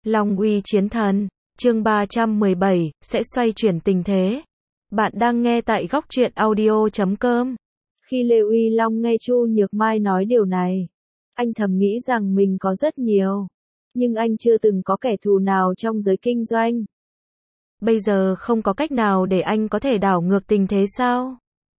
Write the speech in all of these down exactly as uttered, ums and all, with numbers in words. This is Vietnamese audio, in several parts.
Long uy chiến thần, chương ba trăm mười bảy, sẽ xoay chuyển tình thế. Bạn đang nghe tại góc truyện audio chấm com. Khi Lê Uy Long nghe Chu Nhược Mai nói điều này, anh thầm nghĩ rằng mình có rất nhiều, nhưng anh chưa từng có kẻ thù nào trong giới kinh doanh. Bây giờ không có cách nào để anh có thể đảo ngược tình thế sao?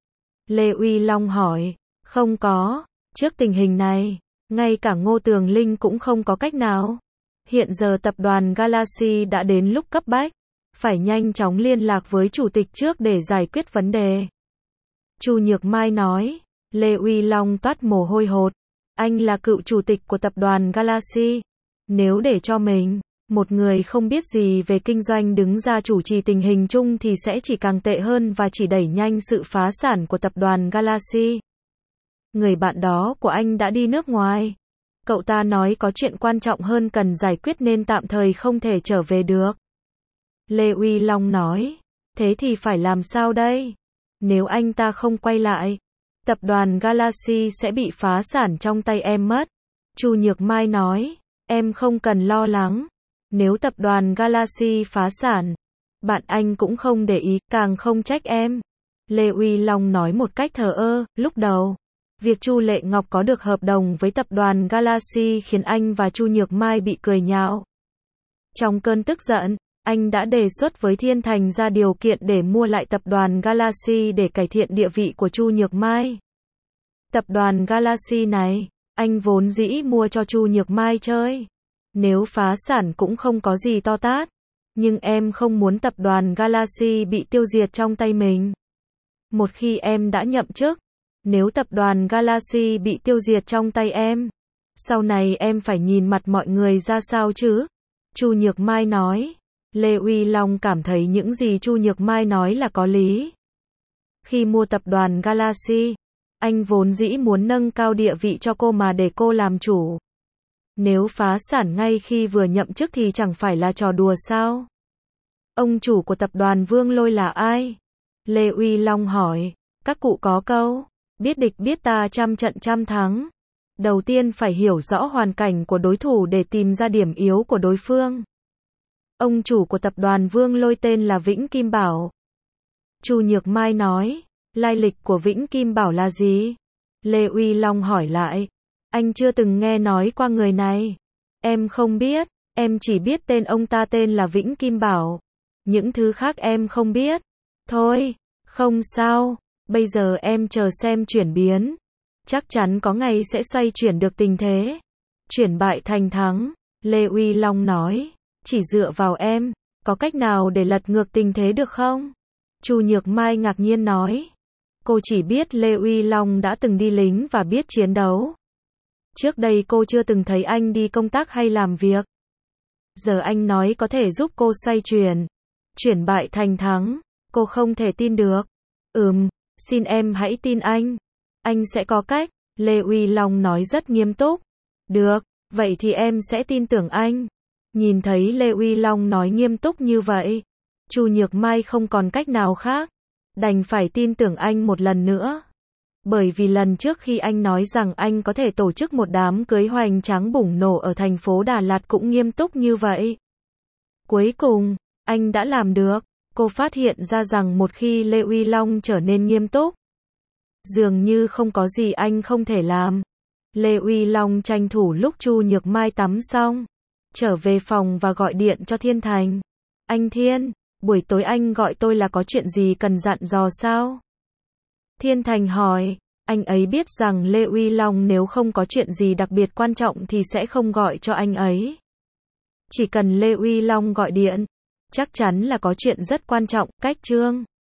Lê Uy Long hỏi, không có, trước tình hình này, ngay cả Ngô Tường Linh cũng không có cách nào. Hiện giờ tập đoàn Galaxy đã đến lúc cấp bách, phải nhanh chóng liên lạc với chủ tịch trước để giải quyết vấn đề. Chu Nhược Mai nói, Lê Uy Long toát mồ hôi hột, anh là cựu chủ tịch của tập đoàn Galaxy. Nếu để cho mình, một người không biết gì về kinh doanh đứng ra chủ trì tình hình chung thì sẽ chỉ càng tệ hơn và chỉ đẩy nhanh sự phá sản của tập đoàn Galaxy. Người bạn đó của anh đã đi nước ngoài. Cậu ta nói có chuyện quan trọng hơn cần giải quyết nên tạm thời không thể trở về được. Lê Uy Long nói, thế thì phải làm sao đây? Nếu anh ta không quay lại, tập đoàn Galaxy sẽ bị phá sản trong tay em mất. Chu Nhược Mai nói, em không cần lo lắng. Nếu tập đoàn Galaxy phá sản, bạn anh cũng không để ý, càng không trách em. Lê Uy Long nói một cách thờ ơ, lúc đầu, việc Chu Lệ Ngọc có được hợp đồng với tập đoàn Galaxy khiến anh và Chu Nhược Mai bị cười nhạo. Trong cơn tức giận, anh đã đề xuất với Thiên Thành ra điều kiện để mua lại tập đoàn Galaxy để cải thiện địa vị của Chu Nhược Mai. Tập đoàn Galaxy này, anh vốn dĩ mua cho Chu Nhược Mai chơi. Nếu phá sản cũng không có gì to tát. Nhưng em không muốn tập đoàn Galaxy bị tiêu diệt trong tay mình. Một khi em đã nhậm chức, nếu tập đoàn Galaxy bị tiêu diệt trong tay em, sau này em phải nhìn mặt mọi người ra sao chứ? Chu Nhược Mai nói. Lê Uy Long cảm thấy những gì Chu Nhược Mai nói là có lý. Khi mua tập đoàn Galaxy, anh vốn dĩ muốn nâng cao địa vị cho cô mà để cô làm chủ. Nếu phá sản ngay khi vừa nhậm chức thì chẳng phải là trò đùa sao? Ông chủ của tập đoàn Vương Lôi là ai? Lê Uy Long hỏi. Các cụ có câu, biết địch biết ta trăm trận trăm thắng. Đầu tiên phải hiểu rõ hoàn cảnh của đối thủ để tìm ra điểm yếu của đối phương. Ông chủ của tập đoàn Vương Lôi tên là Vĩnh Kim Bảo. Chu Nhược Mai nói, lai lịch của Vĩnh Kim Bảo là gì? Lê Uy Long hỏi lại, anh chưa từng nghe nói qua người này. Em không biết, em chỉ biết tên ông ta tên là Vĩnh Kim Bảo. Những thứ khác em không biết. Thôi, không sao, bây giờ em chờ xem chuyển biến. Chắc chắn có ngày sẽ xoay chuyển được tình thế. Chuyển bại thành thắng, Lê Uy Long nói, chỉ dựa vào em, có cách nào để lật ngược tình thế được không? Chu Nhược Mai ngạc nhiên nói, cô chỉ biết Lê Uy Long đã từng đi lính và biết chiến đấu. Trước đây cô chưa từng thấy anh đi công tác hay làm việc. Giờ anh nói có thể giúp cô xoay chuyển, chuyển bại thành thắng, cô không thể tin được. Ừm, xin em hãy tin anh. Anh sẽ có cách, Lê Uy Long nói rất nghiêm túc. Được, vậy thì em sẽ tin tưởng anh. Nhìn thấy Lê Uy Long nói nghiêm túc như vậy, Chu Nhược Mai không còn cách nào khác, đành phải tin tưởng anh một lần nữa. Bởi vì lần trước khi anh nói rằng anh có thể tổ chức một đám cưới hoành tráng bùng nổ ở thành phố Đà Lạt cũng nghiêm túc như vậy. Cuối cùng, anh đã làm được. Cô phát hiện ra rằng một khi Lê Uy Long trở nên nghiêm túc, dường như không có gì anh không thể làm. Lê Uy Long tranh thủ lúc Chu Nhược Mai tắm xong, trở về phòng và gọi điện cho Thiên Thành. Anh Thiên, buổi tối anh gọi tôi là có chuyện gì cần dặn dò sao? Thiên Thành hỏi, anh ấy biết rằng Lê Uy Long nếu không có chuyện gì đặc biệt quan trọng thì sẽ không gọi cho anh ấy. Chỉ cần Lê Uy Long gọi điện, chắc chắn là có chuyện rất quan trọng. Cách chương